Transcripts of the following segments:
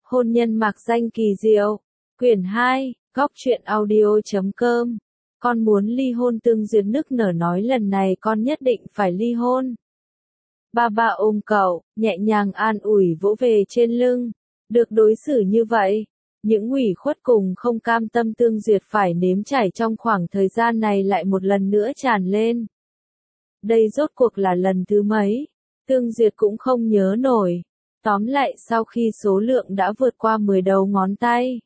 Hôn nhân mạc danh kỳ diệu. Quyển 2, góc truyện audio.com. Con muốn ly hôn. Tương Duyệt nức nở nói lần này con nhất định phải ly hôn. Ba ba ôm cậu, nhẹ nhàng an ủi vỗ về trên lưng. Được đối xử như vậy, những ủy khuất cùng không cam tâm Tương Duyệt phải nếm trải trong khoảng thời gian này lại một lần nữa tràn lên. Đây rốt cuộc là lần thứ mấy? Tương Duyệt cũng không nhớ nổi. Tóm lại sau khi số lượng đã vượt qua 10 đầu ngón tay,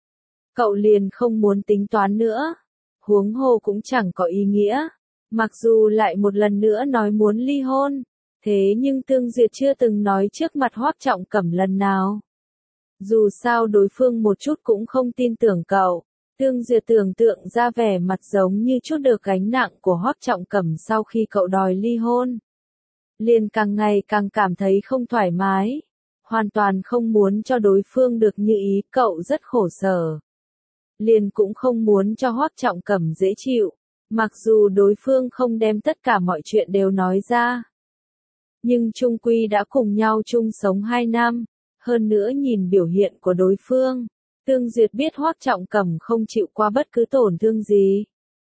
cậu liền không muốn tính toán nữa. Huống hồ cũng chẳng có ý nghĩa. Mặc dù lại một lần nữa nói muốn ly hôn, thế nhưng Tương Duyệt chưa từng nói trước mặt Hoắc Trọng Cẩm lần nào. Dù sao đối phương một chút cũng không tin tưởng cậu. Tương Duyệt tưởng tượng ra vẻ mặt giống như chút được gánh nặng của Hoắc Trọng Cẩm sau khi cậu đòi ly hôn. Liền càng ngày càng cảm thấy không thoải mái. Hoàn toàn không muốn cho đối phương được như ý, cậu rất khổ sở. Liền cũng không muốn cho Hoắc Trọng Cẩm dễ chịu. Mặc dù đối phương không đem tất cả mọi chuyện đều nói ra, nhưng chung quy đã cùng nhau chung sống 2 năm. Hơn nữa nhìn biểu hiện của đối phương, Tương Duyệt biết Hoắc Trọng Cẩm không chịu qua bất cứ tổn thương gì.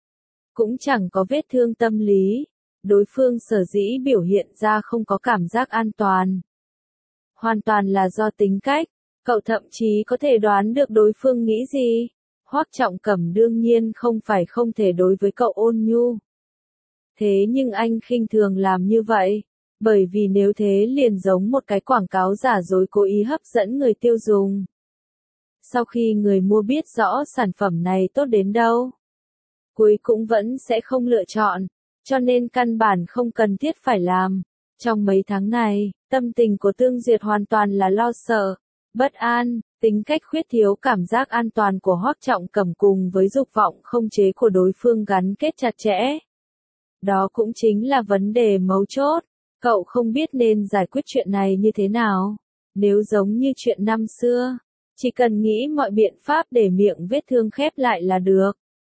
Cũng chẳng có vết thương tâm lý. Đối phương sở dĩ biểu hiện ra không có cảm giác an toàn, hoàn toàn là do tính cách. Cậu thậm chí có thể đoán được đối phương nghĩ gì. Hoắc Trọng Cẩm đương nhiên không phải không thể đối với cậu ôn nhu. Thế nhưng anh khinh thường làm như vậy. Bởi vì nếu thế liền giống một cái quảng cáo giả dối cố ý hấp dẫn người tiêu dùng. Sau khi người mua biết rõ sản phẩm này tốt đến đâu, cuối cũng vẫn sẽ không lựa chọn. Cho nên căn bản không cần thiết phải làm. Trong mấy tháng này, tâm tình của Tương Duyệt hoàn toàn là lo sợ, bất an. Tính cách khuyết thiếu cảm giác an toàn của Hoắc Trọng Cẩm cùng với dục vọng không chế của đối phương gắn kết chặt chẽ. Đó cũng chính là vấn đề mấu chốt. Cậu không biết nên giải quyết chuyện này như thế nào. Nếu giống như chuyện năm xưa, chỉ cần nghĩ mọi biện pháp để miệng vết thương khép lại là được.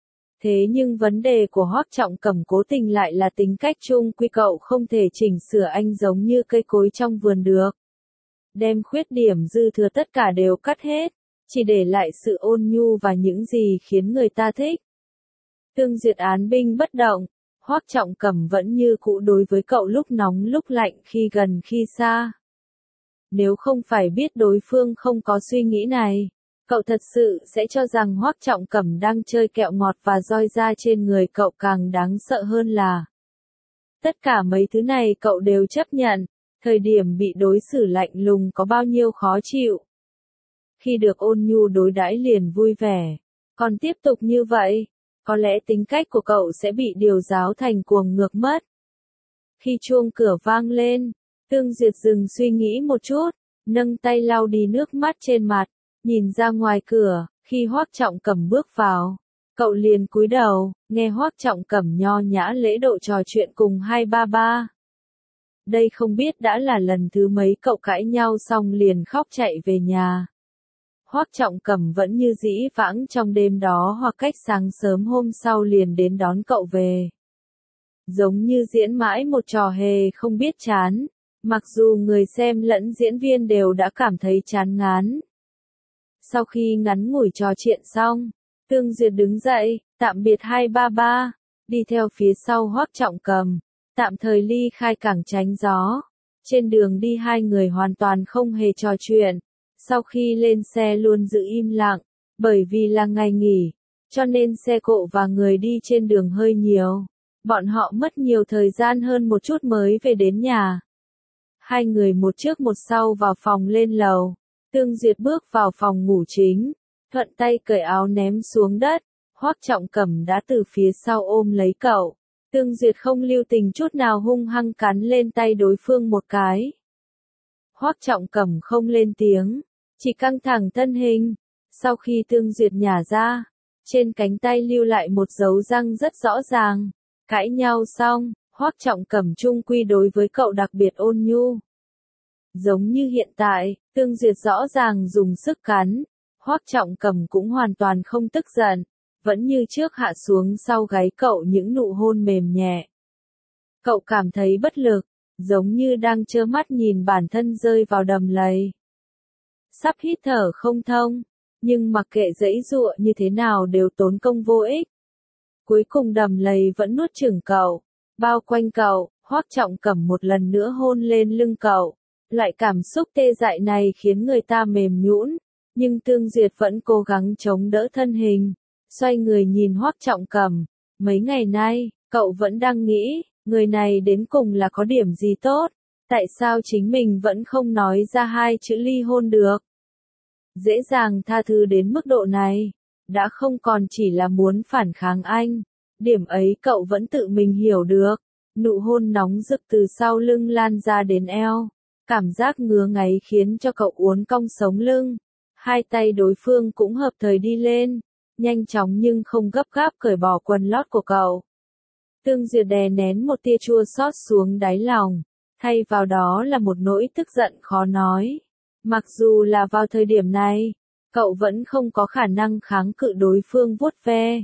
Thế nhưng vấn đề của Hoắc Trọng Cẩm cố tình lại là tính cách chung quy, cậu không thể chỉnh sửa anh giống như cây cối trong vườn được. Đem khuyết điểm dư thừa tất cả đều cắt hết, chỉ để lại sự ôn nhu và những gì khiến người ta thích. Tương Duyệt án binh bất động. Hoắc Trọng Cẩm vẫn như cũ đối với cậu lúc nóng lúc lạnh, khi gần khi xa. Nếu không phải biết đối phương không có suy nghĩ này, cậu thật sự sẽ cho rằng Hoắc Trọng Cẩm đang chơi kẹo ngọt và roi da trên người cậu. Càng đáng sợ hơn là tất cả mấy thứ này cậu đều chấp nhận. Thời điểm bị đối xử lạnh lùng có bao nhiêu khó chịu. Khi được ôn nhu đối đãi liền vui vẻ. Còn tiếp tục như vậy, có lẽ tính cách của cậu sẽ bị điều giáo thành cuồng ngược mất. Khi chuông cửa vang lên, Tương Duyệt dừng suy nghĩ một chút, nâng tay lau đi nước mắt trên mặt, nhìn ra ngoài cửa. Khi Hoắc Trọng Cẩm bước vào, cậu liền cúi đầu, nghe Hoắc Trọng Cẩm nho nhã lễ độ trò chuyện cùng hai ba ba. Đây không biết đã là lần thứ mấy cậu cãi nhau xong liền khóc chạy về nhà. Hoắc Trọng Cẩm vẫn như dĩ vãng trong đêm đó hoặc cách sáng sớm hôm sau liền đến đón cậu về. Giống như diễn mãi một trò hề không biết chán, mặc dù người xem lẫn diễn viên đều đã cảm thấy chán ngán. Sau khi ngắn ngủi trò chuyện xong, Tương Duyệt đứng dậy, tạm biệt hai ba ba, đi theo phía sau Hoắc Trọng Cẩm, tạm thời ly khai cảng tránh gió. Trên đường đi hai người hoàn toàn không hề trò chuyện. Sau khi lên xe luôn giữ im lặng, bởi vì là ngày nghỉ, cho nên xe cộ và người đi trên đường hơi nhiều. Bọn họ mất nhiều thời gian hơn một chút mới về đến nhà. Hai người một trước một sau vào phòng lên lầu. Tương Duyệt bước vào phòng ngủ chính, thuận tay cởi áo ném xuống đất. Hoắc Trọng Cẩm đã từ phía sau ôm lấy cậu. Tương Duyệt không lưu tình chút nào hung hăng cắn lên tay đối phương một cái. Hoắc Trọng Cẩm không lên tiếng, chỉ căng thẳng thân hình. Sau khi Tương Duyệt nhả ra, trên cánh tay lưu lại một dấu răng rất rõ ràng. Cãi nhau xong, Hoắc Trọng Cẩm chung quy đối với cậu đặc biệt ôn nhu. Giống như hiện tại, Tương Duyệt rõ ràng dùng sức cắn. Hoắc Trọng Cẩm cũng hoàn toàn không tức giận, vẫn như trước hạ xuống sau gáy cậu những nụ hôn mềm nhẹ. Cậu cảm thấy bất lực, giống như đang trơ mắt nhìn bản thân rơi vào đầm lầy. sắp hít thở không thông, nhưng mặc kệ giãy giụa như thế nào đều tốn công vô ích. Cuối cùng đầm lầy vẫn nuốt chửng cậu, bao quanh cậu, Hoắc Trọng Cẩm một lần nữa hôn lên lưng cậu. Loại cảm xúc tê dại này khiến người ta mềm nhũn, nhưng Tương Duyệt vẫn cố gắng chống đỡ thân hình, xoay người nhìn Hoắc Trọng Cẩm. Mấy ngày nay, cậu vẫn đang nghĩ, người này đến cùng là có điểm gì tốt, tại sao chính mình vẫn không nói ra hai chữ ly hôn được. Dễ dàng tha thứ đến mức độ này, đã không còn chỉ là muốn phản kháng anh, điểm ấy cậu vẫn tự mình hiểu được. Nụ hôn nóng rực từ sau lưng lan ra đến eo, cảm giác ngứa ngáy khiến cho cậu uốn cong sống lưng. Hai tay đối phương cũng hợp thời đi lên, nhanh chóng nhưng không gấp gáp cởi bỏ quần lót của cậu. Tương Duyệt đè nén một tia chua xót xuống đáy lòng, thay vào đó là một nỗi tức giận khó nói. Mặc dù là vào thời điểm này, cậu vẫn không có khả năng kháng cự đối phương vuốt ve.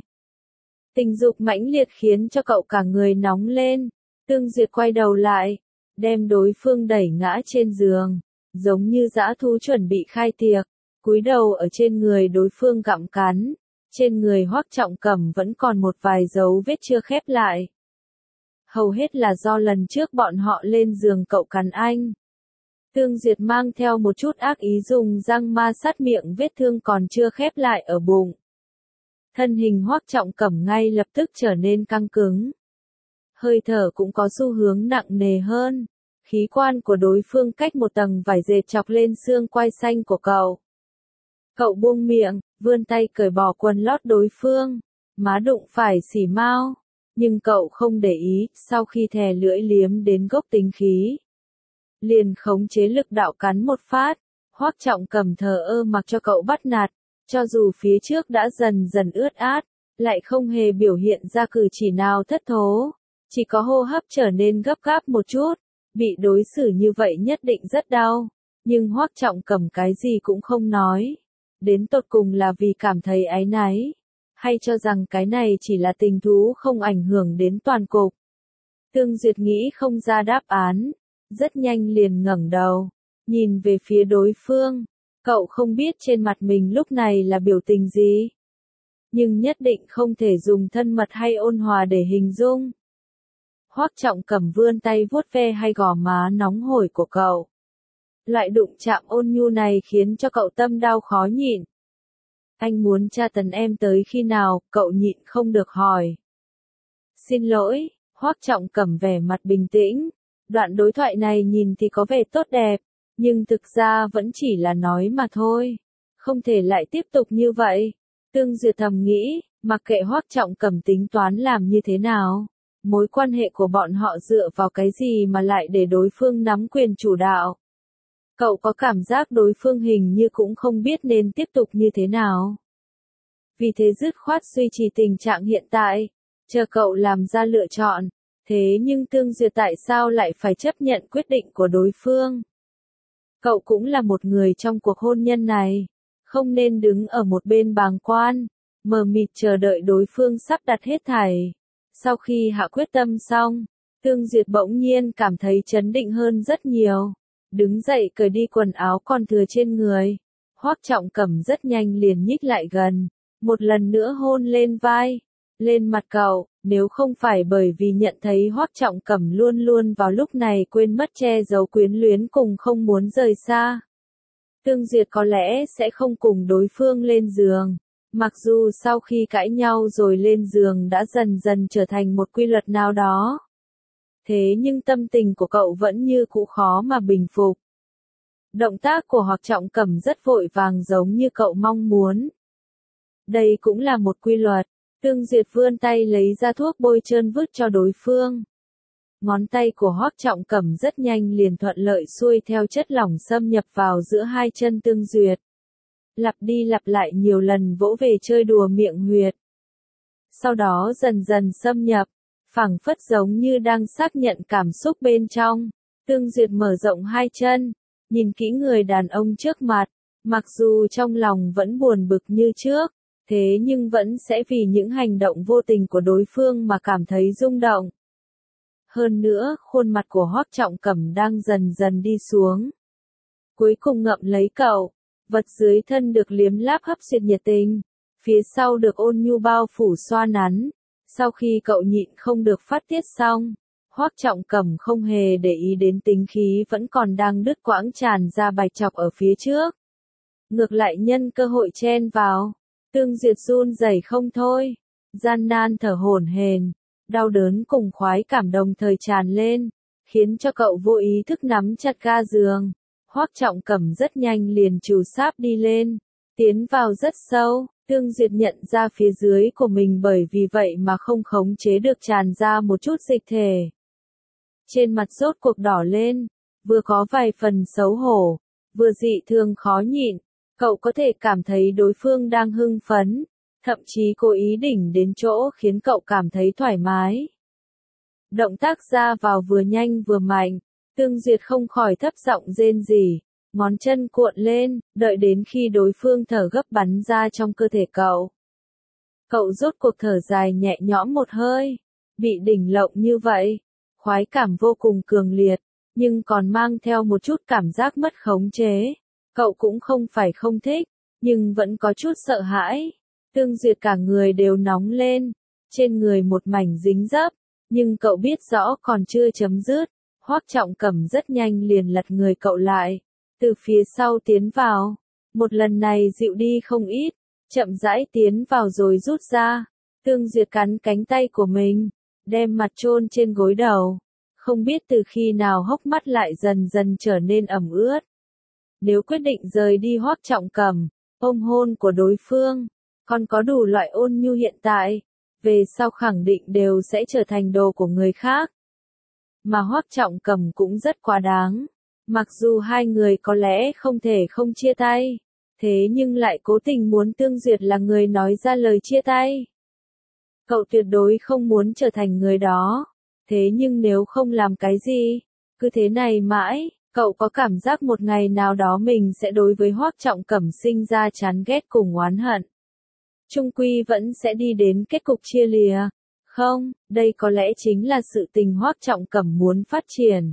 Tình dục mãnh liệt khiến cho cậu cả người nóng lên. Tương Duyệt quay đầu lại, đem đối phương đẩy ngã trên giường, giống như dã thú chuẩn bị khai tiệc, cúi đầu ở trên người đối phương gặm cắn. Trên người Hoắc Trọng Cẩm vẫn còn một vài dấu vết chưa khép lại. Hầu hết là do lần trước bọn họ lên giường cậu cắn anh. Tương Duyệt mang theo một chút ác ý dùng răng ma sát miệng vết thương còn chưa khép lại ở bụng. Thân hình Hoắc Trọng Cẩm ngay lập tức trở nên căng cứng. Hơi thở cũng có xu hướng nặng nề hơn. Khí quan của đối phương cách một tầng vải dệt chọc lên xương quai xanh của cậu. Cậu buông miệng, vươn tay cởi bỏ quần lót đối phương. Má đụng phải xỉ mao. Nhưng cậu không để ý, sau khi thè lưỡi liếm đến gốc tính khí. Liền khống chế lực đạo cắn một phát. Hoắc Trọng Cẩm thờ ơ mặc cho cậu bắt nạt. Cho dù phía trước đã dần dần ướt át, lại không hề biểu hiện ra cử chỉ nào thất thố. Chỉ có hô hấp trở nên gấp gáp một chút, bị đối xử như vậy nhất định rất đau, nhưng Hoắc Trọng Cẩm cái gì cũng không nói. Đến tột cùng là vì cảm thấy áy náy, hay cho rằng cái này chỉ là tình thú không ảnh hưởng đến toàn cục. Tương Duyệt nghĩ không ra đáp án, rất nhanh liền ngẩng đầu, nhìn về phía đối phương. Cậu không biết trên mặt mình lúc này là biểu tình gì, nhưng nhất định không thể dùng thân mật hay ôn hòa để hình dung. Hoắc Trọng Cẩm vươn tay vuốt ve hai gò má nóng hổi của cậu. Loại đụng chạm ôn nhu này khiến cho cậu tâm đau khó nhịn. Anh muốn tra tấn em tới khi nào, cậu nhịn không được hỏi. Xin lỗi, Hoắc Trọng Cẩm vẻ mặt bình tĩnh. Đoạn đối thoại này nhìn thì có vẻ tốt đẹp, nhưng thực ra vẫn chỉ là nói mà thôi. Không thể lại tiếp tục như vậy. Tương Duyệt thầm nghĩ, mặc kệ Hoắc Trọng Cẩm tính toán làm như thế nào. Mối quan hệ của bọn họ dựa vào cái gì mà lại để đối phương nắm quyền chủ đạo. Cậu có cảm giác đối phương hình như cũng không biết nên tiếp tục như thế nào. Vì thế dứt khoát duy trì tình trạng hiện tại, chờ cậu làm ra lựa chọn. Thế nhưng Tương Duyệt tại sao lại phải chấp nhận quyết định của đối phương? Cậu cũng là một người trong cuộc hôn nhân này, không nên đứng ở một bên bàng quan, mờ mịt chờ đợi đối phương sắp đặt hết thảy. Sau khi hạ quyết tâm xong, Tương Duyệt bỗng nhiên cảm thấy chấn định hơn rất nhiều. Đứng dậy cởi đi quần áo còn thừa trên người. Hoắc Trọng Cẩm rất nhanh liền nhích lại gần, một lần nữa hôn lên vai, lên mặt cậu. Nếu không phải bởi vì nhận thấy Hoắc Trọng Cẩm luôn luôn vào lúc này quên mất che giấu quyến luyến cùng không muốn rời xa, Tương Duyệt có lẽ sẽ không cùng đối phương lên giường. Mặc dù sau khi cãi nhau rồi lên giường đã dần dần trở thành một quy luật nào đó. Thế nhưng tâm tình của cậu vẫn như cũ khó mà bình phục. Động tác của Hoắc Trọng Cẩm rất vội vàng giống như cậu mong muốn. Đây cũng là một quy luật. Tương Duyệt vươn tay lấy ra thuốc bôi trơn vứt cho đối phương. Ngón tay của Hoắc Trọng Cẩm rất nhanh liền thuận lợi xuôi theo chất lỏng xâm nhập vào giữa hai chân Tương Duyệt. Lặp đi lặp lại nhiều lần vỗ về chơi đùa miệng huyệt. Sau đó dần dần xâm nhập, phảng phất giống như đang xác nhận cảm xúc bên trong. Tương Duyệt mở rộng hai chân, nhìn kỹ người đàn ông trước mặt, mặc dù trong lòng vẫn buồn bực như trước, thế nhưng vẫn sẽ vì những hành động vô tình của đối phương mà cảm thấy rung động. Hơn nữa, khuôn mặt của Hoắc Trọng Cẩm đang dần dần đi xuống. Cuối cùng ngậm lấy cậu, Vật dưới thân được liếm láp hấp diệt nhiệt tình, phía sau được ôn nhu bao phủ xoa nắn. Sau khi cậu nhịn không được phát tiết xong, Hoắc Trọng Cẩm không hề để ý đến tính khí vẫn còn đang đứt quãng tràn ra bạch chọc ở phía trước. Ngược lại nhân cơ hội chen vào, Tương Duyệt run rẩy không thôi, gian nan thở hổn hển, đau đớn cùng khoái cảm đồng thời tràn lên, khiến cho cậu vô ý thức nắm chặt ga giường. Hoắc Trọng Cẩm rất nhanh liền trù sáp đi lên, tiến vào rất sâu. Tương Duyệt nhận ra phía dưới của mình bởi vì vậy mà không khống chế được tràn ra một chút dịch thể. Trên mặt rốt cuộc đỏ lên, vừa có vài phần xấu hổ, vừa dị thường khó nhịn, cậu có thể cảm thấy đối phương đang hưng phấn, thậm chí cố ý đỉnh đến chỗ khiến cậu cảm thấy thoải mái. Động tác ra vào vừa nhanh vừa mạnh, Tương Duyệt không khỏi thấp giọng rên rỉ. Ngón chân cuộn lên, đợi đến khi đối phương thở gấp bắn ra trong cơ thể cậu. Cậu rốt cuộc thở dài nhẹ nhõm một hơi, bị đỉnh lộng như vậy, khoái cảm vô cùng cường liệt, nhưng còn mang theo một chút cảm giác mất khống chế. Cậu cũng không phải không thích, nhưng vẫn có chút sợ hãi. Tương Duyệt cả người đều nóng lên, trên người một mảnh dính dấp, nhưng cậu biết rõ còn chưa chấm dứt. Hoắc Trọng Cẩm rất nhanh liền lật người cậu lại, từ phía sau tiến vào, một lần này dịu đi không ít, chậm rãi tiến vào rồi rút ra. Tương Duyệt cắn cánh tay của mình, đem mặt chôn trên gối đầu, không biết từ khi nào hốc mắt lại dần dần trở nên ẩm ướt. Nếu quyết định rời đi Hoắc Trọng Cẩm, ôm hôn của đối phương, còn có đủ loại ôn nhu hiện tại, về sau khẳng định đều sẽ trở thành đồ của người khác. Mà Hoắc Trọng Cẩm cũng rất quá đáng. Mặc dù hai người có lẽ không thể không chia tay, thế nhưng lại cố tình muốn Tương Duyệt là người nói ra lời chia tay. Cậu tuyệt đối không muốn trở thành người đó, thế nhưng nếu không làm cái gì, cứ thế này mãi, cậu có cảm giác một ngày nào đó mình sẽ đối với Hoắc Trọng Cẩm sinh ra chán ghét cùng oán hận. Chung quy vẫn sẽ đi đến kết cục chia lìa. Không, đây có lẽ chính là sự tình Hoắc Trọng Cẩm muốn phát triển.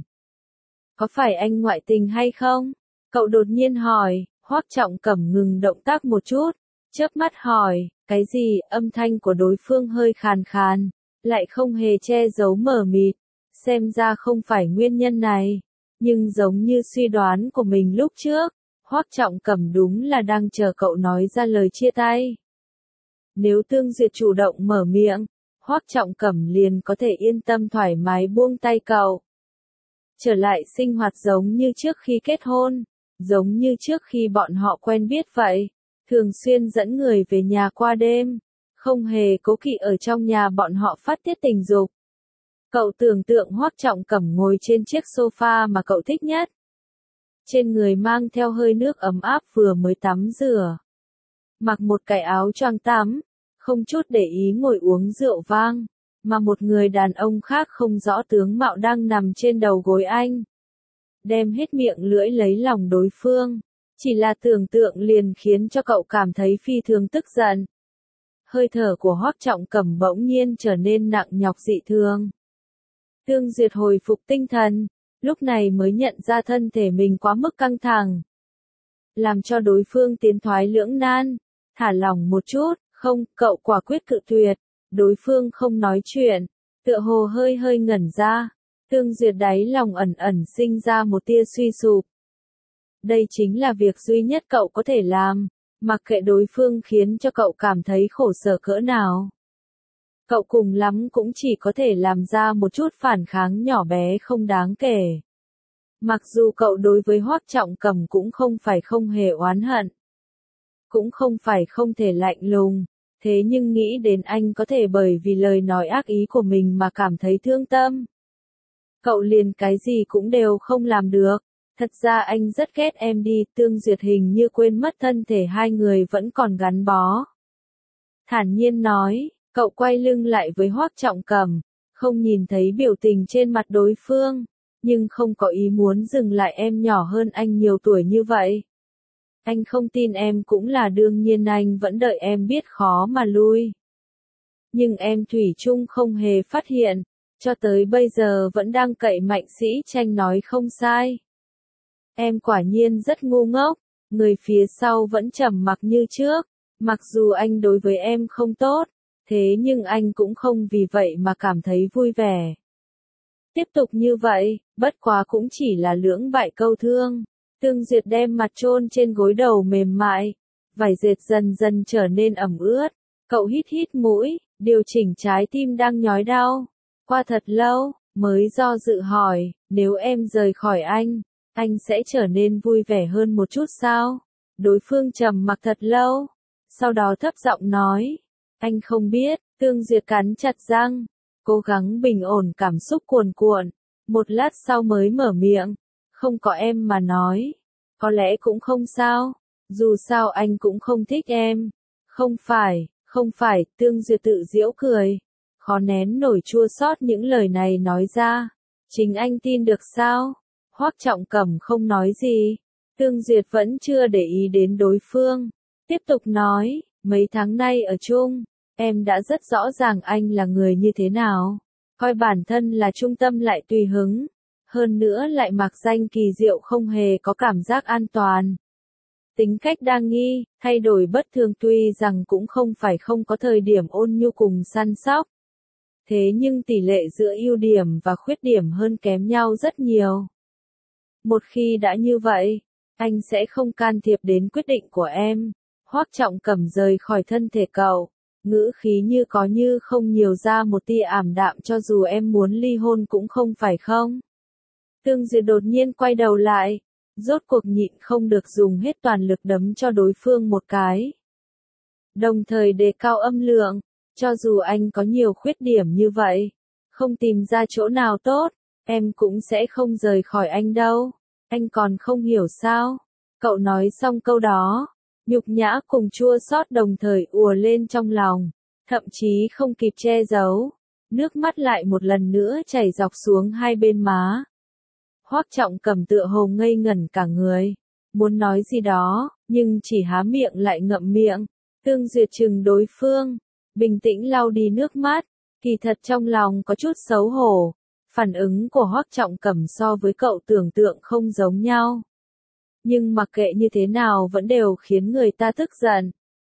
Có phải anh ngoại tình hay không? Cậu đột nhiên hỏi. Hoắc Trọng Cẩm ngừng động tác một chút, chớp mắt hỏi, cái gì? Âm thanh của đối phương hơi khàn khàn, lại không hề che giấu mờ mịt, xem ra không phải nguyên nhân này, nhưng giống như suy đoán của mình lúc trước, Hoắc Trọng Cẩm đúng là đang chờ cậu nói ra lời chia tay. Nếu Tương Duyệt chủ động mở miệng, Hoắc Trọng Cẩm liền có thể yên tâm thoải mái buông tay cậu. Trở lại sinh hoạt giống như trước khi kết hôn, giống như trước khi bọn họ quen biết vậy, thường xuyên dẫn người về nhà qua đêm, không hề cố kỵ ở trong nhà bọn họ phát tiết tình dục. Cậu tưởng tượng Hoắc Trọng Cẩm ngồi trên chiếc sofa mà cậu thích nhất. Trên người mang theo hơi nước ấm áp vừa mới tắm rửa. Mặc một cái áo choàng tắm, không chút để ý ngồi uống rượu vang, mà một người đàn ông khác không rõ tướng mạo đang nằm trên đầu gối anh. Đem hết miệng lưỡi lấy lòng đối phương, chỉ là tưởng tượng liền khiến cho cậu cảm thấy phi thường tức giận. Hơi thở của Hoắc Trọng Cẩm bỗng nhiên trở nên nặng nhọc dị thường. Tương Duyệt hồi phục tinh thần, lúc này mới nhận ra thân thể mình quá mức căng thẳng. Làm cho đối phương tiến thoái lưỡng nan, thả lỏng một chút, không, cậu quả quyết cự tuyệt, đối phương không nói chuyện, tựa hồ hơi hơi ngẩn ra, Tương Duyệt đáy lòng ẩn ẩn sinh ra một tia suy sụp. Đây chính là việc duy nhất cậu có thể làm, mặc kệ đối phương khiến cho cậu cảm thấy khổ sở cỡ nào. Cậu cùng lắm cũng chỉ có thể làm ra một chút phản kháng nhỏ bé không đáng kể. Mặc dù cậu đối với Hoắc Trọng Cẩm cũng không phải không hề oán hận, cũng không phải không thể lạnh lùng, thế nhưng nghĩ đến anh có thể bởi vì lời nói ác ý của mình mà cảm thấy thương tâm. Cậu liền cái gì cũng đều không làm được. Thật ra anh rất ghét em đi, Tương Duyệt hình như quên mất thân thể hai người vẫn còn gắn bó. Thản nhiên nói, cậu quay lưng lại với Hoắc Trọng Cẩm, không nhìn thấy biểu tình trên mặt đối phương, nhưng không có ý muốn dừng lại em nhỏ hơn anh nhiều tuổi như vậy. Anh không tin em cũng là đương nhiên anh vẫn đợi em biết khó mà lui. Nhưng em thủy chung không hề phát hiện, cho tới bây giờ vẫn đang cậy Mạnh Sĩ Tranh nói không sai. Em quả nhiên rất ngu ngốc, Người phía sau vẫn trầm mặc như trước, mặc dù anh đối với em không tốt, thế nhưng anh cũng không vì vậy mà cảm thấy vui vẻ. Tiếp tục như vậy, bất quá cũng chỉ là lưỡng bại câu thương. Tương Duyệt đem mặt chôn trên gối đầu mềm mại, vải dệt dần dần trở nên ẩm ướt. Cậu hít hít mũi, điều chỉnh trái tim đang nhói đau. Qua thật lâu, mới do dự hỏi, nếu em rời khỏi anh sẽ trở nên vui vẻ hơn một chút sao? Đối phương trầm mặc thật lâu, sau đó thấp giọng nói, anh không biết. Tương Duyệt cắn chặt răng, cố gắng bình ổn cảm xúc cuồn cuộn, một lát sau mới mở miệng, không có em mà nói, có lẽ cũng không sao, dù sao anh cũng không thích em. Không phải, Tương Duyệt tự giễu cười, khó nén nổi chua xót những lời này nói ra, chính anh tin được sao? Hoắc Trọng Cẩm không nói gì, Tương Duyệt vẫn chưa để ý đến đối phương, tiếp tục nói, mấy tháng nay ở chung, em đã rất rõ ràng anh là người như thế nào, coi bản thân là trung tâm lại tùy hứng, hơn nữa lại mặc danh kỳ diệu không hề có cảm giác an toàn. Tính cách đa nghi, thay đổi bất thường tuy rằng cũng không phải không có thời điểm ôn nhu cùng săn sóc. Thế nhưng tỷ lệ giữa ưu điểm và khuyết điểm hơn kém nhau rất nhiều. Một khi đã như vậy, anh sẽ không can thiệp đến quyết định của em. Hoắc Trọng Cẩm rời khỏi thân thể cậu, ngữ khí như có như không nhiều ra một tia ảm đạm cho dù em muốn ly hôn cũng không phải không. Tương Duyệt đột nhiên quay đầu lại, rốt cuộc nhịn không được dùng hết toàn lực đấm cho đối phương một cái. Đồng thời đề cao âm lượng, cho dù anh có nhiều khuyết điểm như vậy, không tìm ra chỗ nào tốt, em cũng sẽ không rời khỏi anh đâu. Anh còn không hiểu sao? Cậu nói xong câu đó, nhục nhã cùng chua xót đồng thời ùa lên trong lòng, thậm chí không kịp che giấu, nước mắt lại một lần nữa chảy dọc xuống hai bên má. Hoắc Trọng Cẩm tựa hồ ngây ngẩn cả người, muốn nói gì đó, nhưng chỉ há miệng lại ngậm miệng. Tương Duyệt trừng đối phương, bình tĩnh lau đi nước mắt, kỳ thật trong lòng có chút xấu hổ. Phản ứng của Hoắc Trọng Cẩm so với cậu tưởng tượng không giống nhau. Nhưng mặc kệ như thế nào vẫn đều khiến người ta tức giận.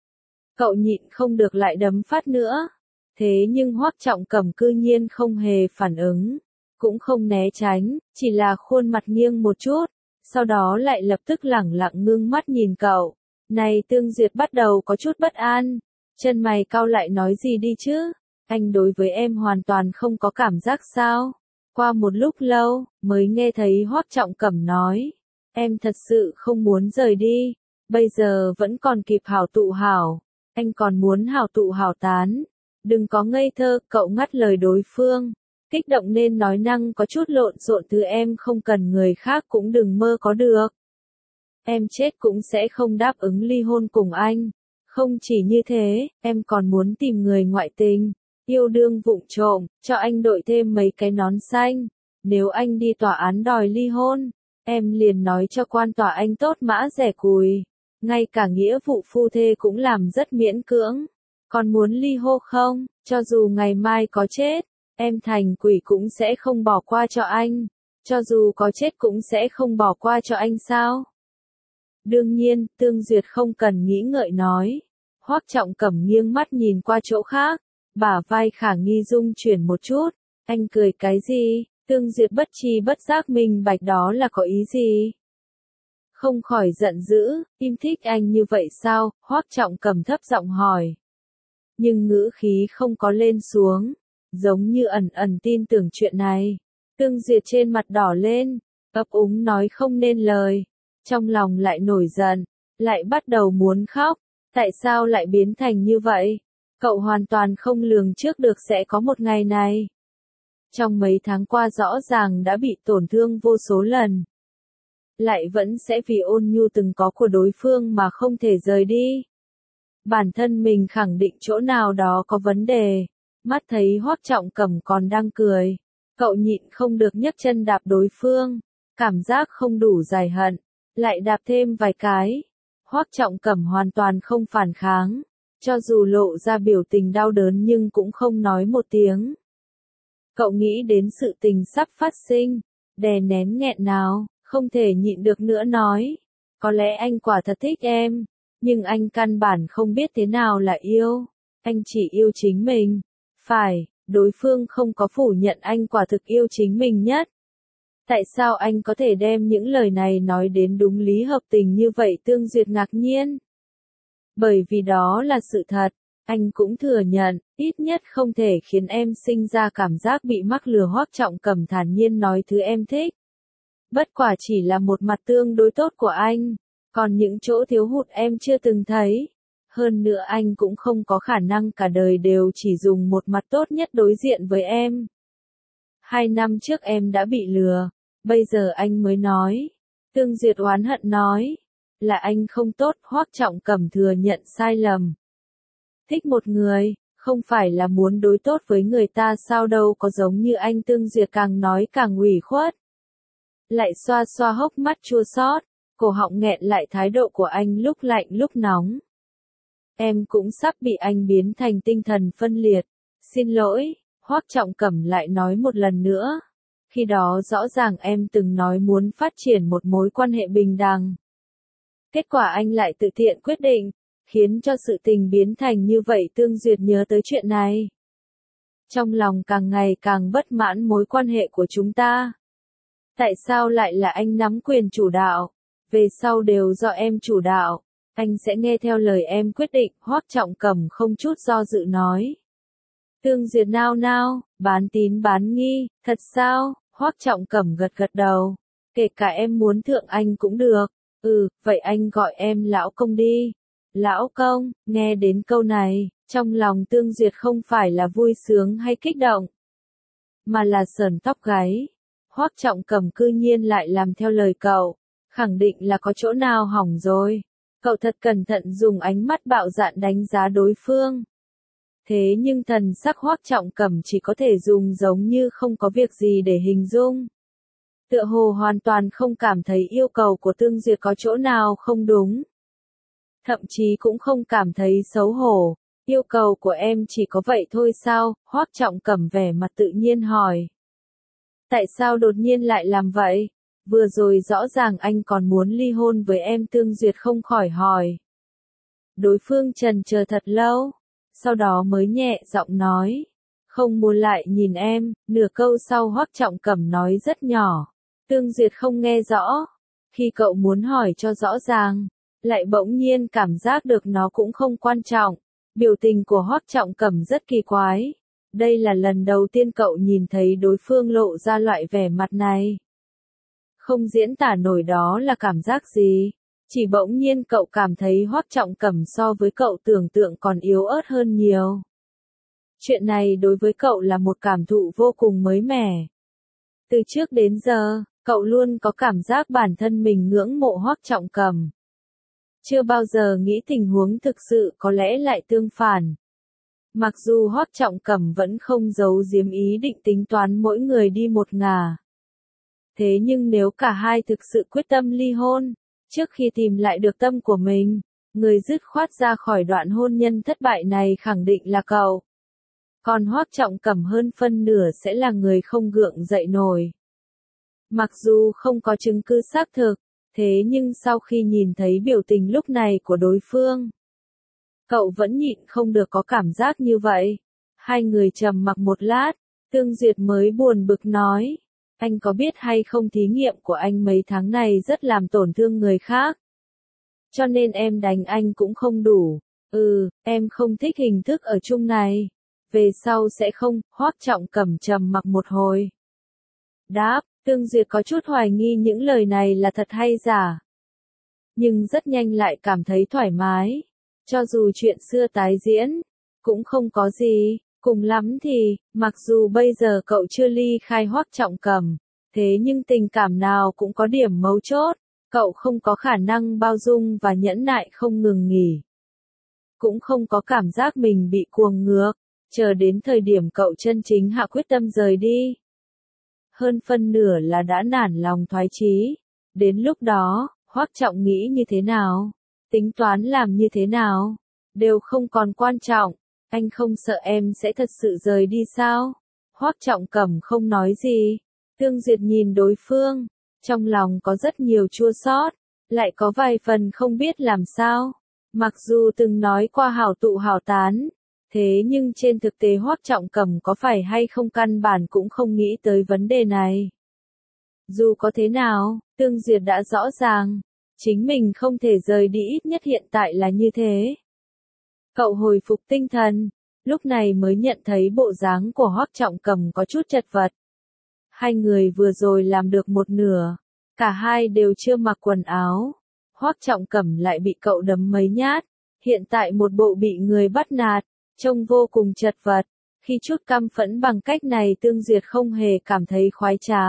Cậu nhịn không được lại đấm phát nữa. Thế nhưng Hoắc Trọng Cẩm cư nhiên không hề phản ứng, cũng không né tránh, chỉ là khuôn mặt nghiêng một chút, sau đó lại lập tức lẳng lặng ngưng mắt nhìn cậu. Này Tương Duyệt bắt đầu có chút bất an, chân mày cau lại nói gì đi chứ, anh đối với em hoàn toàn không có cảm giác sao? Qua một lúc lâu, mới nghe thấy Hoắc Trọng Cẩm nói, em thật sự không muốn rời đi, bây giờ vẫn còn kịp hảo tụ hảo, anh còn muốn hảo tụ hảo tán, đừng có ngây thơ. Cậu ngắt lời đối phương, kích động nên nói năng có chút lộn xộn, thứ em không cần người khác cũng đừng mơ có được. Em chết cũng sẽ không đáp ứng ly hôn cùng anh, không chỉ như thế, em còn muốn tìm người ngoại tình. Yêu đương vụng trộm, cho anh đội thêm mấy cái nón xanh. Nếu anh đi tòa án đòi ly hôn, em liền nói cho quan tòa anh tốt mã rẻ cùi. Ngay cả nghĩa vụ phu thê cũng làm rất miễn cưỡng. Còn muốn ly hôn không, cho dù ngày mai có chết, em thành quỷ cũng sẽ không bỏ qua cho anh. Cho dù có chết cũng sẽ không bỏ qua cho anh sao? Đương nhiên, Tương Duyệt không cần nghĩ ngợi nói. Hoắc Trọng Cẩm nghiêng mắt nhìn qua chỗ khác. Bả vai Khả Nghi rung chuyển một chút, anh cười cái gì? Tương Duyệt bất tri bất giác minh bạch đó là có ý gì? Không khỏi giận dữ, im thích anh như vậy sao? Hoắc Trọng Cẩm thấp giọng hỏi. Nhưng ngữ khí không có lên xuống, giống như ẩn ẩn tin tưởng chuyện này. Tương Duyệt trên mặt đỏ lên, ấp úng nói không nên lời, trong lòng lại nổi giận, lại bắt đầu muốn khóc, tại sao lại biến thành như vậy? Cậu hoàn toàn không lường trước được sẽ có một ngày này. Trong mấy tháng qua rõ ràng đã bị tổn thương vô số lần. Lại vẫn sẽ vì ôn nhu từng có của đối phương mà không thể rời đi. Bản thân mình khẳng định chỗ nào đó có vấn đề. Mắt thấy Hoắc Trọng Cẩm còn đang cười. Cậu nhịn không được nhấc chân đạp đối phương. Cảm giác không đủ dài hận. Lại đạp thêm vài cái. Hoắc Trọng Cẩm hoàn toàn không phản kháng. Cho dù lộ ra biểu tình đau đớn nhưng cũng không nói một tiếng. Cậu nghĩ đến sự tình sắp phát sinh, đè nén nghẹn nào, không thể nhịn được nữa nói. Có lẽ anh quả thật thích em, nhưng anh căn bản không biết thế nào là yêu. Anh chỉ yêu chính mình. Phải, đối phương không có phủ nhận anh quả thực yêu chính mình nhất. Tại sao anh có thể đem những lời này nói đến đúng lý hợp tình như vậy? Tương Duyệt ngạc nhiên. Bởi vì đó là sự thật, anh cũng thừa nhận, ít nhất không thể khiến em sinh ra cảm giác bị mắc lừa. Hoắc Trọng Cẩm thản nhiên nói thứ em thích. Bất quả chỉ là một mặt tương đối tốt của anh, còn những chỗ thiếu hụt em chưa từng thấy. Hơn nữa anh cũng không có khả năng cả đời đều chỉ dùng một mặt tốt nhất đối diện với em. 2 năm trước em đã bị lừa, bây giờ anh mới nói. Tương Duyệt oán hận nói, là anh không tốt. Hoắc Trọng Cẩm thừa nhận sai lầm. Thích một người, không phải là muốn đối tốt với người ta sao, đâu có giống như anh. Tương Duyệt càng nói càng ủy khuất. Lại xoa xoa hốc mắt chua xót, cổ họng nghẹn lại. Thái độ của anh lúc lạnh lúc nóng. Em cũng sắp bị anh biến thành tinh thần phân liệt. Xin lỗi, Hoắc Trọng Cẩm lại nói một lần nữa. Khi đó rõ ràng em từng nói muốn phát triển một mối quan hệ bình đẳng. Kết quả anh lại tự tiện quyết định, khiến cho sự tình biến thành như vậy. Tương Duyệt nhớ tới chuyện này. Trong lòng càng ngày càng bất mãn mối quan hệ của chúng ta. Tại sao lại là anh nắm quyền chủ đạo? Về sau đều do em chủ đạo. Anh sẽ nghe theo lời em quyết định. Hoắc Trọng Cẩm không chút do dự nói. Tương Duyệt nao nao, bán tín bán nghi, thật sao? Hoắc Trọng Cẩm gật gật đầu. Kể cả em muốn thượng anh cũng được. Vậy anh gọi em lão công đi. Lão công, nghe đến câu này, trong lòng Tương Duyệt không phải là vui sướng hay kích động, mà là sởn tóc gáy. Hoắc Trọng Cẩm cư nhiên lại làm theo lời cậu, khẳng định là có chỗ nào hỏng rồi. Cậu thật cẩn thận dùng ánh mắt bạo dạn đánh giá đối phương. Thế nhưng thần sắc Hoắc Trọng Cẩm chỉ có thể dùng giống như không có việc gì để hình dung. Tựa hồ hoàn toàn không cảm thấy yêu cầu của Tương Duyệt có chỗ nào không đúng. Thậm chí cũng không cảm thấy xấu hổ. Yêu cầu của em chỉ có vậy thôi sao? Hoắc Trọng Cẩm vẻ mặt tự nhiên hỏi. Tại sao đột nhiên lại làm vậy? Vừa rồi rõ ràng anh còn muốn ly hôn với em. Tương Duyệt không khỏi hỏi. Đối phương chần chờ thật lâu, sau đó mới nhẹ giọng nói. Không muốn lại nhìn em. Nửa câu sau Hoắc Trọng Cẩm nói rất nhỏ. Tương Duyệt không nghe rõ. Khi cậu muốn hỏi cho rõ ràng, lại bỗng nhiên cảm giác được nó cũng không quan trọng. Biểu tình của Hoắc Trọng Cẩm rất kỳ quái. Đây là lần đầu tiên cậu nhìn thấy đối phương lộ ra loại vẻ mặt này. Không diễn tả nổi đó là cảm giác gì. Chỉ bỗng nhiên cậu cảm thấy Hoắc Trọng Cẩm so với cậu tưởng tượng còn yếu ớt hơn nhiều. Chuyện này đối với cậu là một cảm thụ vô cùng mới mẻ. Từ trước đến giờ, cậu luôn có cảm giác bản thân mình ngưỡng mộ Hoắc Trọng Cẩm. Chưa bao giờ nghĩ tình huống thực sự có lẽ lại tương phản. Mặc dù Hoắc Trọng Cẩm vẫn không giấu giếm ý định tính toán mỗi người đi một ngả. Thế nhưng nếu cả hai thực sự quyết tâm ly hôn, trước khi tìm lại được tâm của mình, người dứt khoát ra khỏi đoạn hôn nhân thất bại này khẳng định là cậu. Còn Hoắc Trọng Cẩm hơn phân nửa sẽ là người không gượng dậy nổi. Mặc dù không có chứng cứ xác thực, thế nhưng sau khi nhìn thấy biểu tình lúc này của đối phương, cậu vẫn nhịn không được có cảm giác như vậy. Hai người trầm mặc một lát, Tương Duyệt mới buồn bực nói. Anh có biết hay không thí nghiệm của anh mấy tháng này rất làm tổn thương người khác. Cho nên em đánh anh cũng không đủ. Em không thích hình thức ở chung này. Về sau sẽ không. Hoắc Trọng Cẩm trầm mặc một hồi. Đáp, Tương Duyệt có chút hoài nghi những lời này là thật hay giả. Nhưng rất nhanh lại cảm thấy thoải mái. Cho dù chuyện xưa tái diễn, cũng không có gì. Cùng lắm thì, mặc dù bây giờ cậu chưa ly khai Hoắc Trọng Cẩm, thế nhưng tình cảm nào cũng có điểm mấu chốt. Cậu không có khả năng bao dung và nhẫn nại không ngừng nghỉ. Cũng không có cảm giác mình bị cuồng ngược, chờ đến thời điểm cậu chân chính hạ quyết tâm rời đi. Hơn phân nửa là đã nản lòng thoái chí. Đến lúc đó, Hoắc Trọng nghĩ như thế nào, tính toán làm như thế nào, đều không còn quan trọng. Anh không sợ em sẽ thật sự rời đi sao? Hoắc Trọng Cẩm không nói gì. Tương Duyệt nhìn đối phương, trong lòng có rất nhiều chua xót, lại có vài phần không biết làm sao. Mặc dù từng nói qua hảo tụ hảo tán, thế nhưng trên thực tế Hoắc Trọng Cẩm có phải hay không căn bản cũng không nghĩ tới vấn đề này. Dù có thế nào, Tương Duyệt đã rõ ràng, chính mình không thể rời đi, ít nhất hiện tại là như thế. Cậu hồi phục tinh thần, lúc này mới nhận thấy bộ dáng của Hoắc Trọng Cẩm có chút chật vật. Hai người vừa rồi làm được một nửa, cả hai đều chưa mặc quần áo. Hoắc Trọng Cẩm lại bị cậu đấm mấy nhát, hiện tại một bộ bị người bắt nạt, trông vô cùng chật vật. Khi chút căm phẫn bằng cách này Tương Duyệt không hề cảm thấy khoái trá.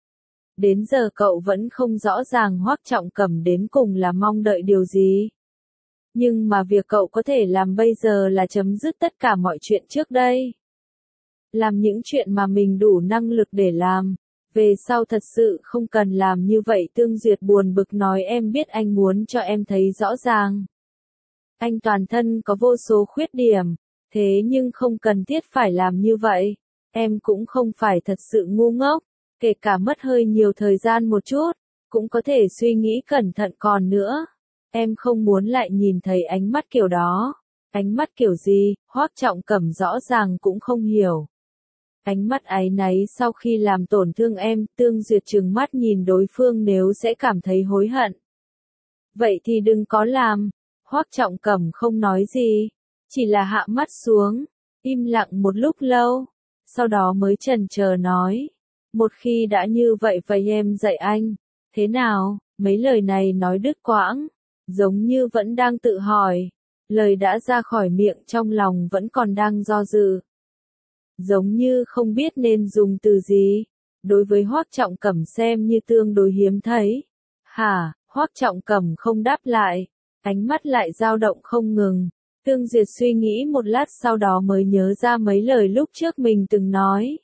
Đến giờ cậu vẫn không rõ ràng Hoắc Trọng Cẩm đến cùng là mong đợi điều gì. Nhưng mà việc cậu có thể làm bây giờ là chấm dứt tất cả mọi chuyện trước đây. Làm những chuyện mà mình đủ năng lực để làm. Về sau thật sự không cần làm như vậy. Tương Duyệt buồn bực nói, em biết anh muốn cho em thấy rõ ràng. Anh toàn thân có vô số khuyết điểm, thế nhưng không cần thiết phải làm như vậy. Em cũng không phải thật sự ngu ngốc, kể cả mất hơi nhiều thời gian một chút, cũng có thể suy nghĩ cẩn thận còn nữa. Em không muốn lại nhìn thấy ánh mắt kiểu đó. Ánh mắt kiểu gì, Hoắc Trọng Cẩm rõ ràng cũng không hiểu. Ánh mắt áy náy sau khi làm tổn thương em. Tương Duyệt trừng mắt nhìn đối phương, nếu sẽ cảm thấy hối hận, vậy thì đừng có làm. Hoắc Trọng Cẩm không nói gì, chỉ là hạ mắt xuống, im lặng một lúc lâu, sau đó mới chần chờ nói, một khi đã như vậy em dạy anh, thế nào? Mấy lời này nói đứt quãng, giống như vẫn đang tự hỏi, lời đã ra khỏi miệng trong lòng vẫn còn đang do dự. Giống như không biết nên dùng từ gì, đối với Hoắc Trọng Cẩm xem như tương đối hiếm thấy. Hả? Hoắc Trọng Cẩm không đáp lại, ánh mắt lại dao động không ngừng. Tương Duyệt suy nghĩ một lát sau đó mới nhớ ra mấy lời lúc trước mình từng nói.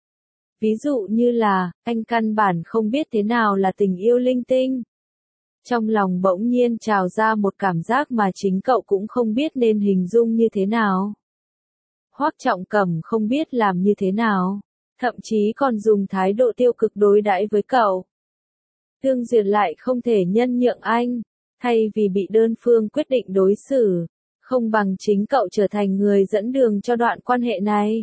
Ví dụ như là, anh căn bản không biết thế nào là tình yêu linh tinh. Trong lòng bỗng nhiên trào ra một cảm giác mà chính cậu cũng không biết nên hình dung như thế nào. Hoắc Trọng Cẩm không biết làm như thế nào, thậm chí còn dùng thái độ tiêu cực đối đãi với cậu. Tương Duyệt lại không thể nhân nhượng anh, thay vì bị đơn phương quyết định đối xử, không bằng chính cậu trở thành người dẫn đường cho đoạn quan hệ này.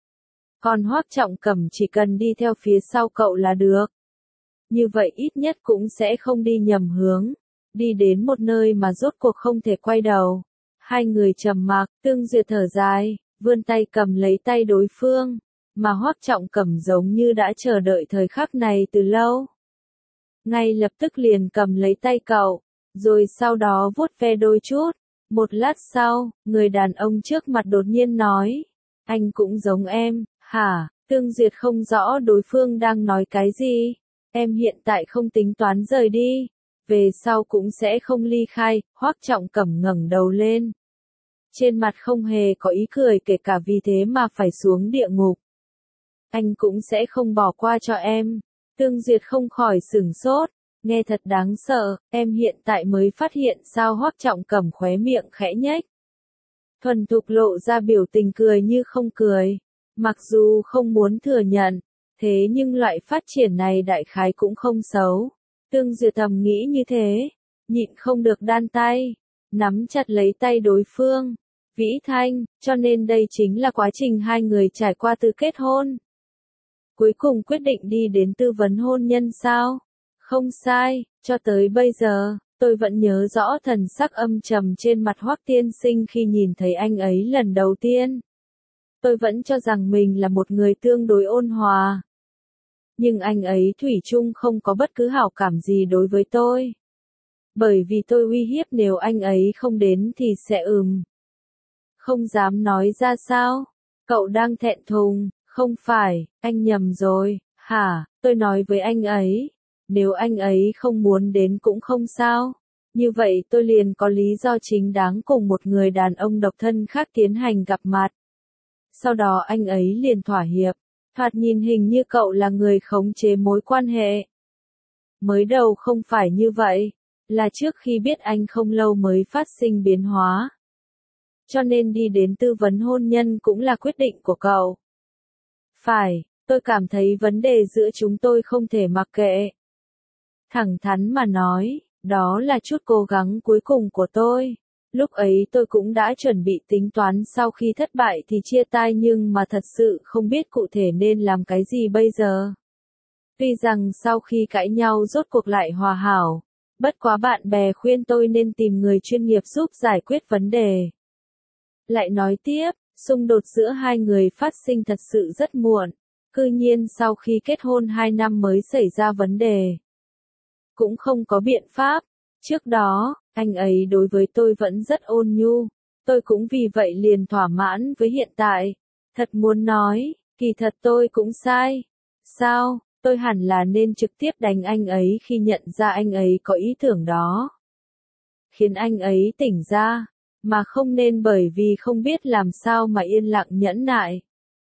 Còn Hoắc Trọng Cẩm chỉ cần đi theo phía sau cậu là được. Như vậy ít nhất cũng sẽ không đi nhầm hướng, đi đến một nơi mà rốt cuộc không thể quay đầu. Hai người trầm mặc, Tương Duyệt thở dài, vươn tay cầm lấy tay đối phương, mà Hoắc Trọng Cẩm giống như đã chờ đợi thời khắc này từ lâu. Ngay lập tức liền cầm lấy tay cậu, rồi sau đó vuốt ve đôi chút. Một lát sau, người đàn ông trước mặt đột nhiên nói, anh cũng giống em. Hả? Tương Duyệt không rõ đối phương đang nói cái gì. Em hiện tại không tính toán rời đi, về sau cũng sẽ không ly khai. Hoắc Trọng Cẩm ngẩng đầu lên, trên mặt không hề có ý cười, kể cả vì thế mà phải xuống địa ngục, anh cũng sẽ không bỏ qua cho em. Tương Duyệt không khỏi sửng sốt, nghe thật đáng sợ. Em hiện tại mới phát hiện sao? Hoắc Trọng Cẩm khóe miệng khẽ nhếch, thuần thục lộ ra biểu tình cười như không cười. Mặc dù không muốn thừa nhận, thế nhưng loại phát triển này đại khái cũng không xấu. Tương Duyệt thầm nghĩ như thế, nhịn không được đan tay, nắm chặt lấy tay đối phương. Vĩ Thanh, cho nên đây chính là quá trình hai người trải qua từ kết hôn. Cuối cùng quyết định đi đến tư vấn hôn nhân sao? Không sai, cho tới bây giờ, tôi vẫn nhớ rõ thần sắc âm trầm trên mặt Hoắc tiên sinh khi nhìn thấy anh ấy lần đầu tiên. Tôi vẫn cho rằng mình là một người tương đối ôn hòa. Nhưng anh ấy thủy chung không có bất cứ hảo cảm gì đối với tôi. Bởi vì tôi uy hiếp nếu anh ấy không đến thì sẽ không dám nói ra sao? Cậu đang thẹn thùng, không phải, anh nhầm rồi. Hả? Tôi nói với anh ấy, nếu anh ấy không muốn đến cũng không sao. Như vậy tôi liền có lý do chính đáng cùng một người đàn ông độc thân khác tiến hành gặp mặt. Sau đó anh ấy liền thỏa hiệp. Thoạt nhìn hình như cậu là người khống chế mối quan hệ. Mới đầu không phải như vậy, là trước khi biết anh không lâu mới phát sinh biến hóa. Cho nên đi đến tư vấn hôn nhân cũng là quyết định của cậu. Phải, tôi cảm thấy vấn đề giữa chúng tôi không thể mặc kệ. Thẳng thắn mà nói, Đó là chút cố gắng cuối cùng của tôi. Lúc ấy tôi cũng đã chuẩn bị tính toán sau khi thất bại thì chia tay nhưng mà thật sự không biết cụ thể nên làm cái gì bây giờ. Tuy rằng sau khi cãi nhau rốt cuộc lại hòa hảo, bất quá bạn bè khuyên tôi nên tìm người chuyên nghiệp giúp giải quyết vấn đề. Lại nói tiếp, xung đột giữa hai người phát sinh thật sự rất muộn, cư nhiên sau khi kết hôn 2 năm mới xảy ra vấn đề. Cũng không có biện pháp, trước đó, anh ấy đối với tôi vẫn rất ôn nhu, tôi cũng vì vậy liền thỏa mãn với hiện tại. Thật muốn nói, kỳ thật tôi cũng sai. Sao, tôi hẳn là nên trực tiếp đánh anh ấy khi nhận ra anh ấy có ý tưởng đó. Khiến anh ấy tỉnh ra, mà không nên bởi vì không biết làm sao mà yên lặng nhẫn nại.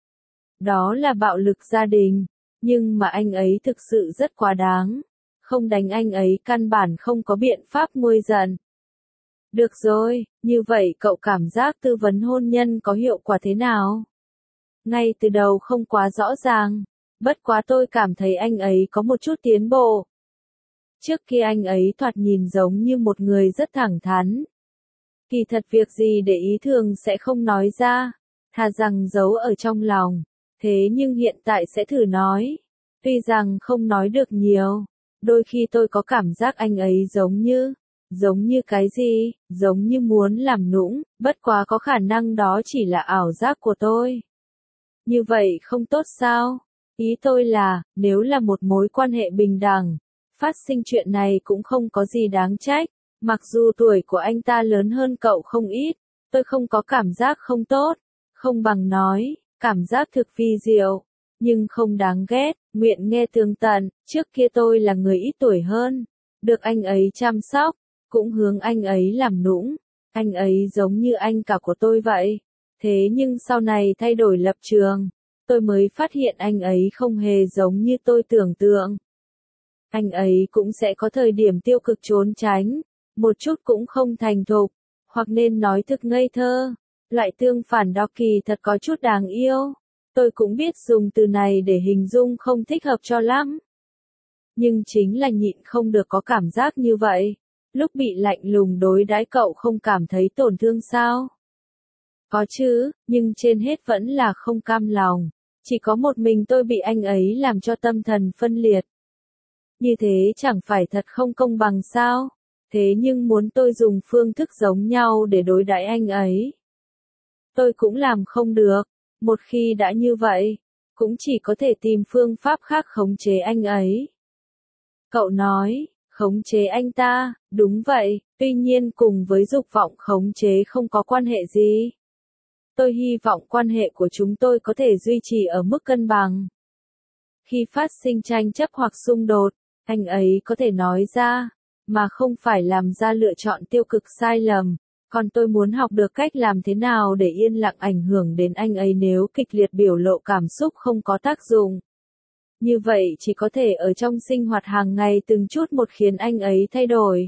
Đó là bạo lực gia đình, nhưng mà anh ấy thực sự rất quá đáng. Không đánh anh ấy căn bản không có biện pháp nguôi giận. Được rồi, như vậy cậu cảm giác tư vấn hôn nhân có hiệu quả thế nào? Ngay từ đầu không quá rõ ràng, bất quá tôi cảm thấy anh ấy có một chút tiến bộ. Trước kia anh ấy thoạt nhìn giống như một người rất thẳng thắn. Kỳ thật việc gì để ý thường sẽ không nói ra, thà rằng giấu ở trong lòng. Thế nhưng hiện tại sẽ thử nói. Tuy rằng không nói được nhiều, đôi khi tôi có cảm giác anh ấy giống như cái gì, giống như muốn làm nũng, bất quá có khả năng đó chỉ là ảo giác của tôi. Như vậy không tốt sao? Ý tôi là, nếu là một mối quan hệ bình đẳng, phát sinh chuyện này cũng không có gì đáng trách, mặc dù tuổi của anh ta lớn hơn cậu không ít, tôi không có cảm giác không tốt, không bằng nói, cảm giác thực vi diệu, nhưng không đáng ghét, nguyện nghe tường tận, trước kia tôi là người ít tuổi hơn, được anh ấy chăm sóc, cũng hướng anh ấy làm nũng, anh ấy giống như anh cả của tôi vậy, thế nhưng sau này thay đổi lập trường, tôi mới phát hiện anh ấy không hề giống như tôi tưởng tượng. Anh ấy cũng sẽ có thời điểm tiêu cực trốn tránh, một chút cũng không thành thục, hoặc nên nói thực ngây thơ, loại tương phản đó kỳ thật có chút đáng yêu. Tôi cũng biết dùng từ này để hình dung không thích hợp cho lắm. Nhưng chính là nhịn không được có cảm giác như vậy. Lúc bị lạnh lùng đối đãi cậu không cảm thấy tổn thương sao? Có chứ, nhưng trên hết vẫn là không cam lòng. Chỉ có một mình tôi bị anh ấy làm cho tâm thần phân liệt. Như thế chẳng phải thật không công bằng sao? Thế nhưng muốn tôi dùng phương thức giống nhau để đối đãi anh ấy. Tôi cũng làm không được. Một khi đã như vậy, cũng chỉ có thể tìm phương pháp khác khống chế anh ấy. Cậu nói, khống chế anh ta, đúng vậy, tuy nhiên cùng với dục vọng khống chế không có quan hệ gì. Tôi hy vọng quan hệ của chúng tôi có thể duy trì ở mức cân bằng. Khi phát sinh tranh chấp hoặc xung đột, anh ấy có thể nói ra, mà không phải làm ra lựa chọn tiêu cực sai lầm. Còn tôi muốn học được cách làm thế nào để yên lặng ảnh hưởng đến anh ấy nếu kịch liệt biểu lộ cảm xúc không có tác dụng. Như vậy chỉ có thể ở trong sinh hoạt hàng ngày từng chút một khiến anh ấy thay đổi.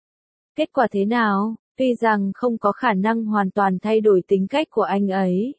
Kết quả thế nào? Tuy rằng không có khả năng hoàn toàn thay đổi tính cách của anh ấy.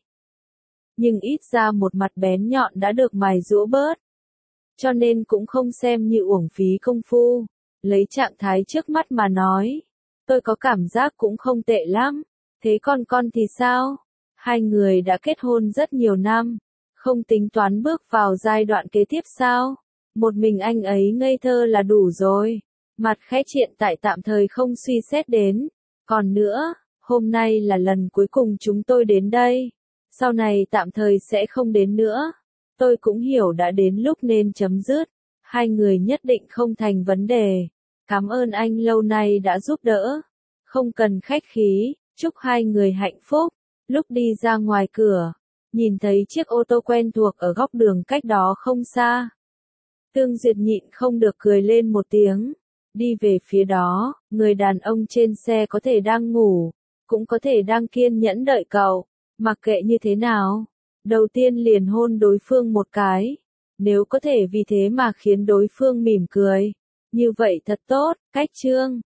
Nhưng ít ra một mặt bén nhọn đã được mài giũa bớt. Cho nên cũng không xem như uổng phí công phu. Lấy trạng thái trước mắt mà nói. Tôi có cảm giác cũng không tệ lắm. Thế còn con thì sao? Hai người đã kết hôn rất nhiều năm. Không tính toán bước vào giai đoạn kế tiếp sao? Một mình anh ấy ngây thơ là đủ rồi. Mặt khẽ hiện tại tạm thời không suy xét đến. Còn nữa, hôm nay là lần cuối cùng chúng tôi đến đây. Sau này tạm thời sẽ không đến nữa. Tôi cũng hiểu đã đến lúc nên chấm dứt. Hai người nhất định không thành vấn đề. Cảm ơn anh lâu nay đã giúp đỡ. Không cần khách khí, chúc hai người hạnh phúc. Lúc đi ra ngoài cửa, nhìn thấy chiếc ô tô quen thuộc ở góc đường cách đó không xa. Tương Duyệt nhịn không được cười lên một tiếng. Đi về phía đó, người đàn ông trên xe có thể đang ngủ, cũng có thể đang kiên nhẫn đợi cậu. Mặc kệ như thế nào, đầu tiên liền hôn đối phương một cái. Nếu có thể vì thế mà khiến đối phương mỉm cười. Như vậy thật tốt, cách chương.